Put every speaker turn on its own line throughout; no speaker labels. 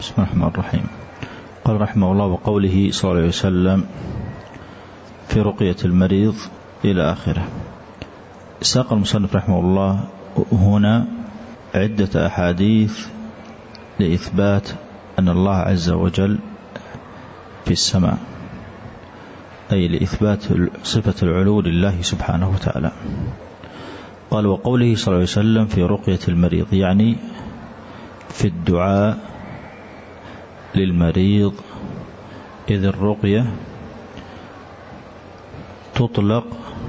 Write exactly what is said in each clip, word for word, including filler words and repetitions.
بسم الله الرحمن الرحيم. قال رحمه الله: وقوله صلى الله عليه وسلم في رقية المريض إلى آخره. ساق المصنف رحمه الله هنا عدة أحاديث لإثبات أن الله عز وجل في السماء، أي لإثبات صفة العلو لله سبحانه وتعالى. قال: وقوله صلى الله عليه وسلم في رقية المريض، يعني في الدعاء للمريض، إذ الرقية تطلق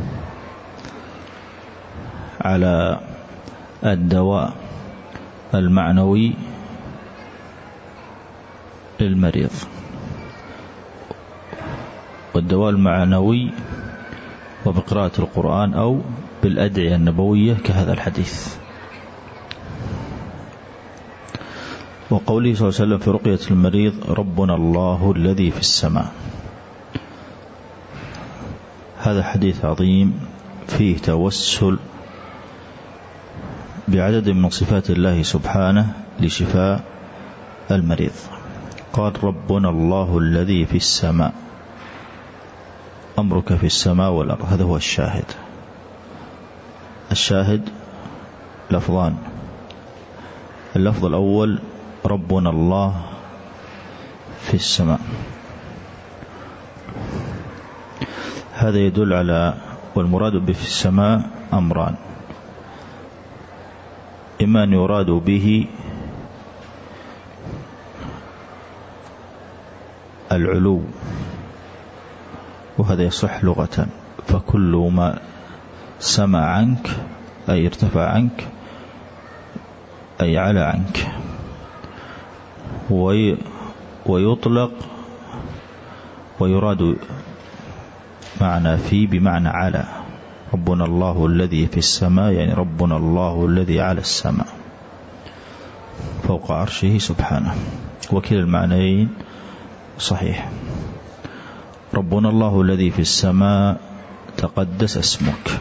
على الدواء المعنوي للمريض، والدواء المعنوي وبقراءة القرآن أو بالأدعية النبوية كهذا الحديث. وقوله صلى الله عليه وسلم في رقية المريض: ربنا الله الذي في السماء. هذا حديث عظيم فيه توسل بعدد من صفات الله سبحانه لشفاء المريض. قال: ربنا الله الذي في السماء، أمرك في السماء والأرض. هذا هو الشاهد. الشاهد لفظان: اللفظ الأول ربنا الله في السماء، هذا يدل على، والمراد به في السماء أمران: إما أن يراد به العلو، وهذا يصح لغة، فكل ما سمع عنك أي ارتفع عنك أي على عنك. ويطلق ويراد معنى في بمعنى على. ربنا الله الذي في السماء، يعني ربنا الله الذي على السماء فوق عرشه سبحانه، وكلا المعنيين صحيح. ربنا الله الذي في السماء تقدس اسمك.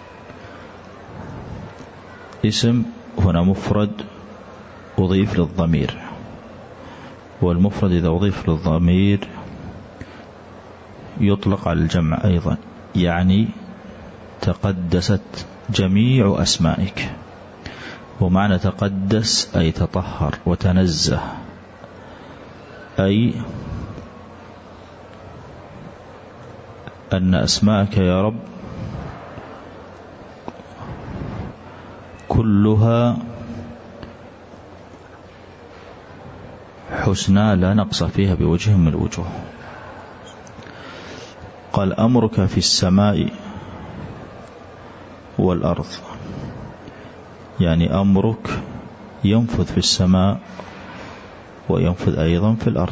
اسم هنا مفرد أضيف للضمير، والمفرد إذا أضيف للضمير يطلق على الجمع أيضا، يعني تقدست جميع أسمائك. ومعنى تقدس أي تطهر وتنزه، أي أن أسماءك يا رب كلها حسنى لا نقص فيها بوجه من الوجوه. قال: أمرك في السماء والأرض، يعني أمرك ينفذ في السماء وينفذ أيضا في الأرض.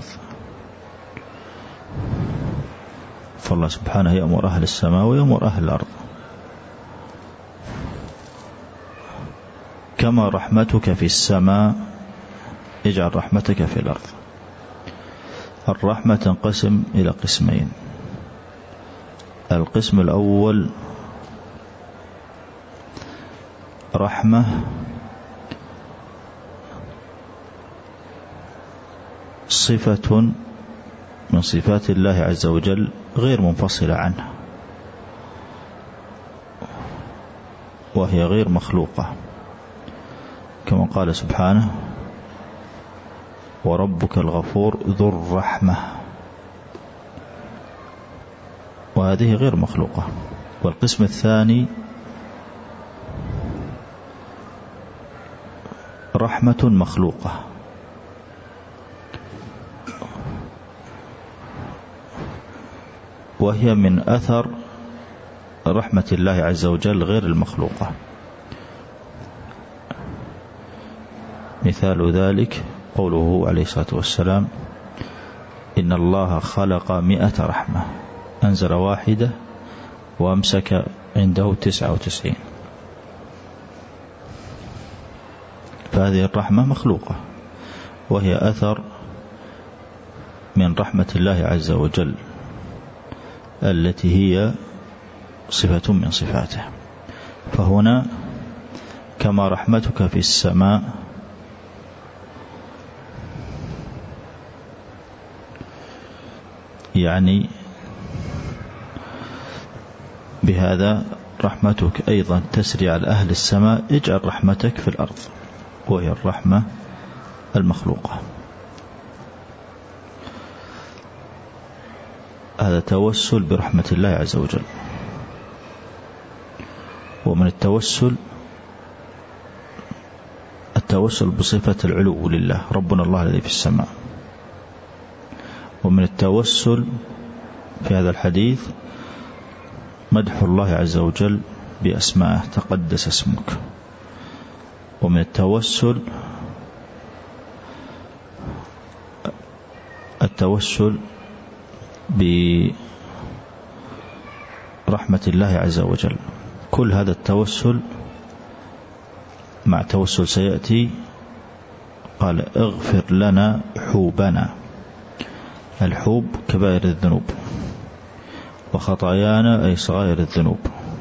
فالله سبحانه يأمر أهل السماء ويأمر أهل الأرض. كما رحمتك في السماء اجعل رحمتك في الأرض. الرحمة تنقسم إلى قسمين: القسم الأول رحمة صفة من صفات الله عز وجل غير منفصلة عنه، وهي غير مخلوقة، كما قال سبحانه: وربك الغفور ذو الرحمة، وهذه غير مخلوقة. والقسم الثاني رحمة مخلوقة، وهي من أثر رحمة الله عز وجل غير المخلوقة. مثال ذلك قوله عليه الصلاة والسلام: إن الله خلق مئة رحمة، أنزل واحدة وأمسك عنده تسعة وتسعين. فهذه الرحمة مخلوقة، وهي أثر من رحمة الله عز وجل التي هي صفة من صفاته. فهنا كما رحمتك في السماء يعني بهذا رحمتك أيضا تسري على أهل السماء، اجعل رحمتك في الأرض، وهي الرحمة المخلوقة. هذا توسل برحمة الله عز وجل. ومن التوسل التوسل بصفة العلو لله، ربنا الله الذي في السماء. ومن التوسل في هذا الحديث مدح الله عز وجل بأسمائه، تقدس اسمك. ومن التوسل التوسل برحمة الله عز وجل. كل هذا التوسل مع توسل سيأتي، قال اغفر لنا حوبنا. الحوب كبائر الذنوب، وخطايانا أي صغائر الذنوب.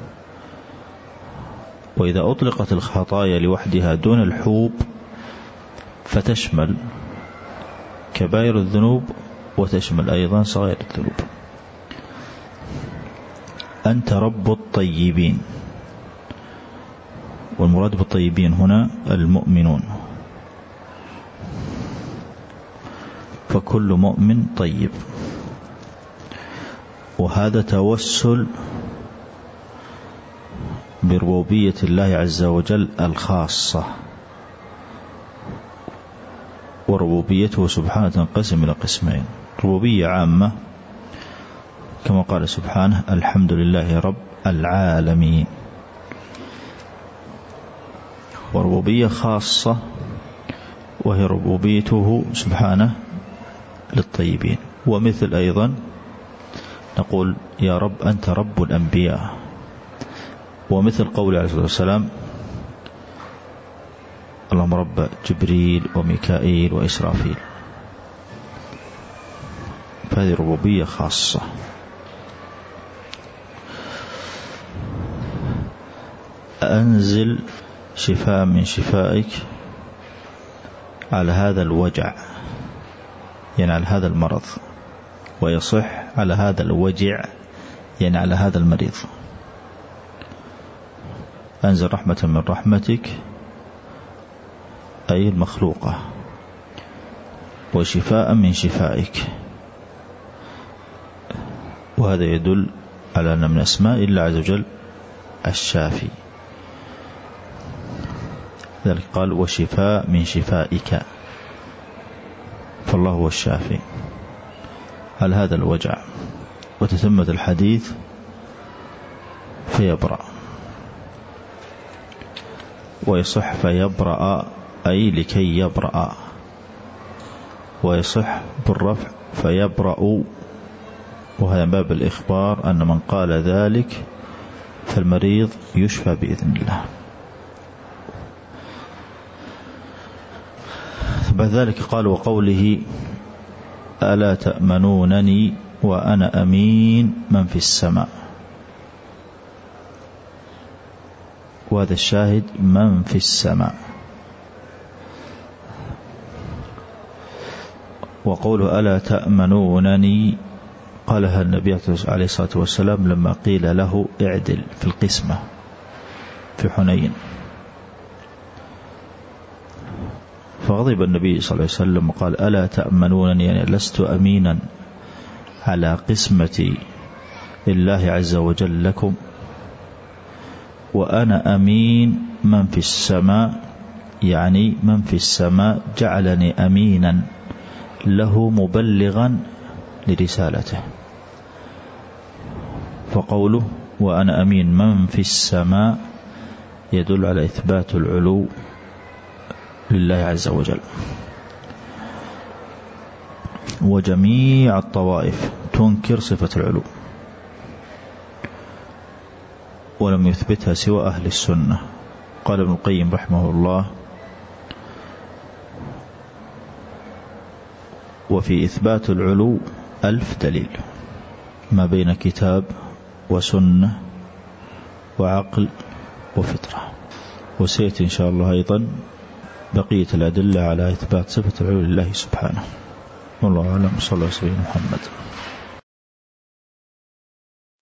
وإذا أطلقت الخطايا لوحدها دون الحوب فتشمل كبائر الذنوب وتشمل أيضا صغائر الذنوب. أنت رب الطيبين، والمراد بالطيبين هنا المؤمنون، فكل مؤمن طيب. وهذا توسل بربوبية الله عز وجل الخاصة، وربوبيته سبحانه تنقسم إلى قسمين: ربوبية عامة كما قال سبحانه الحمد لله رب العالمين، وربوبية خاصة وهي ربوبيته سبحانه للطيبين. ومثل أيضا نقول يا رب أنت رب الأنبياء، ومثل قول عليه الصلاة والسلام اللهم رب جبريل وميكائيل وإسرافيل، فهذه ربوبية خاصة. أنزل شفاء من شفائك على هذا الوجع، يعني على هذا المرض، ويصح على هذا الوجع يعني على هذا المريض. أنزل رحمة من رحمتك أي المخلوقة، وشفاء من شفائك، وهذا يدل على أن من أسماء الله عز وجل الشافي، ذلك قال وشفاء من شفائك، فالله هو الشافي على هذا الوجع. وتتمت الحديث فيبرأ، ويصح فيبرأ أي لكي يبرأ، ويصح بالرفع فيبرأ، وهذا باب الإخبار أن من قال ذلك فالمريض يشفى بإذن الله. بعد ذلك قال وقوله ألا تأمنونني وأنا أمين من في السماء، وهذا الشاهد من في السماء. وقوله ألا تأمنونني قالها النبي عليه الصلاة والسلام لما قيل له اعدل في القسمة في حنين، فغضب النبي صلى الله عليه وسلم وقال ألا تأمنونني، يعني لست أمينا على قسمة الله عز وجل لكم، وأنا أمين من في السماء، يعني من في السماء جعلني أمينا له مبلغا لرسالته. فقوله وأنا أمين من في السماء يدل على إثبات العلو لله عز وجل. وجميع الطوائف تنكر صفة العلو، ولم يثبتها سوى أهل السنة. قال ابن القيم رحمه الله وفي إثبات العلو ألف دليل ما بين كتاب وسنة وعقل وفطرة. وسيأتي إن شاء الله أيضا بقية الأدلة على إثبات صفة العلو لله سبحانه. والله أعلم. صلى الله عليه وسلم محمد.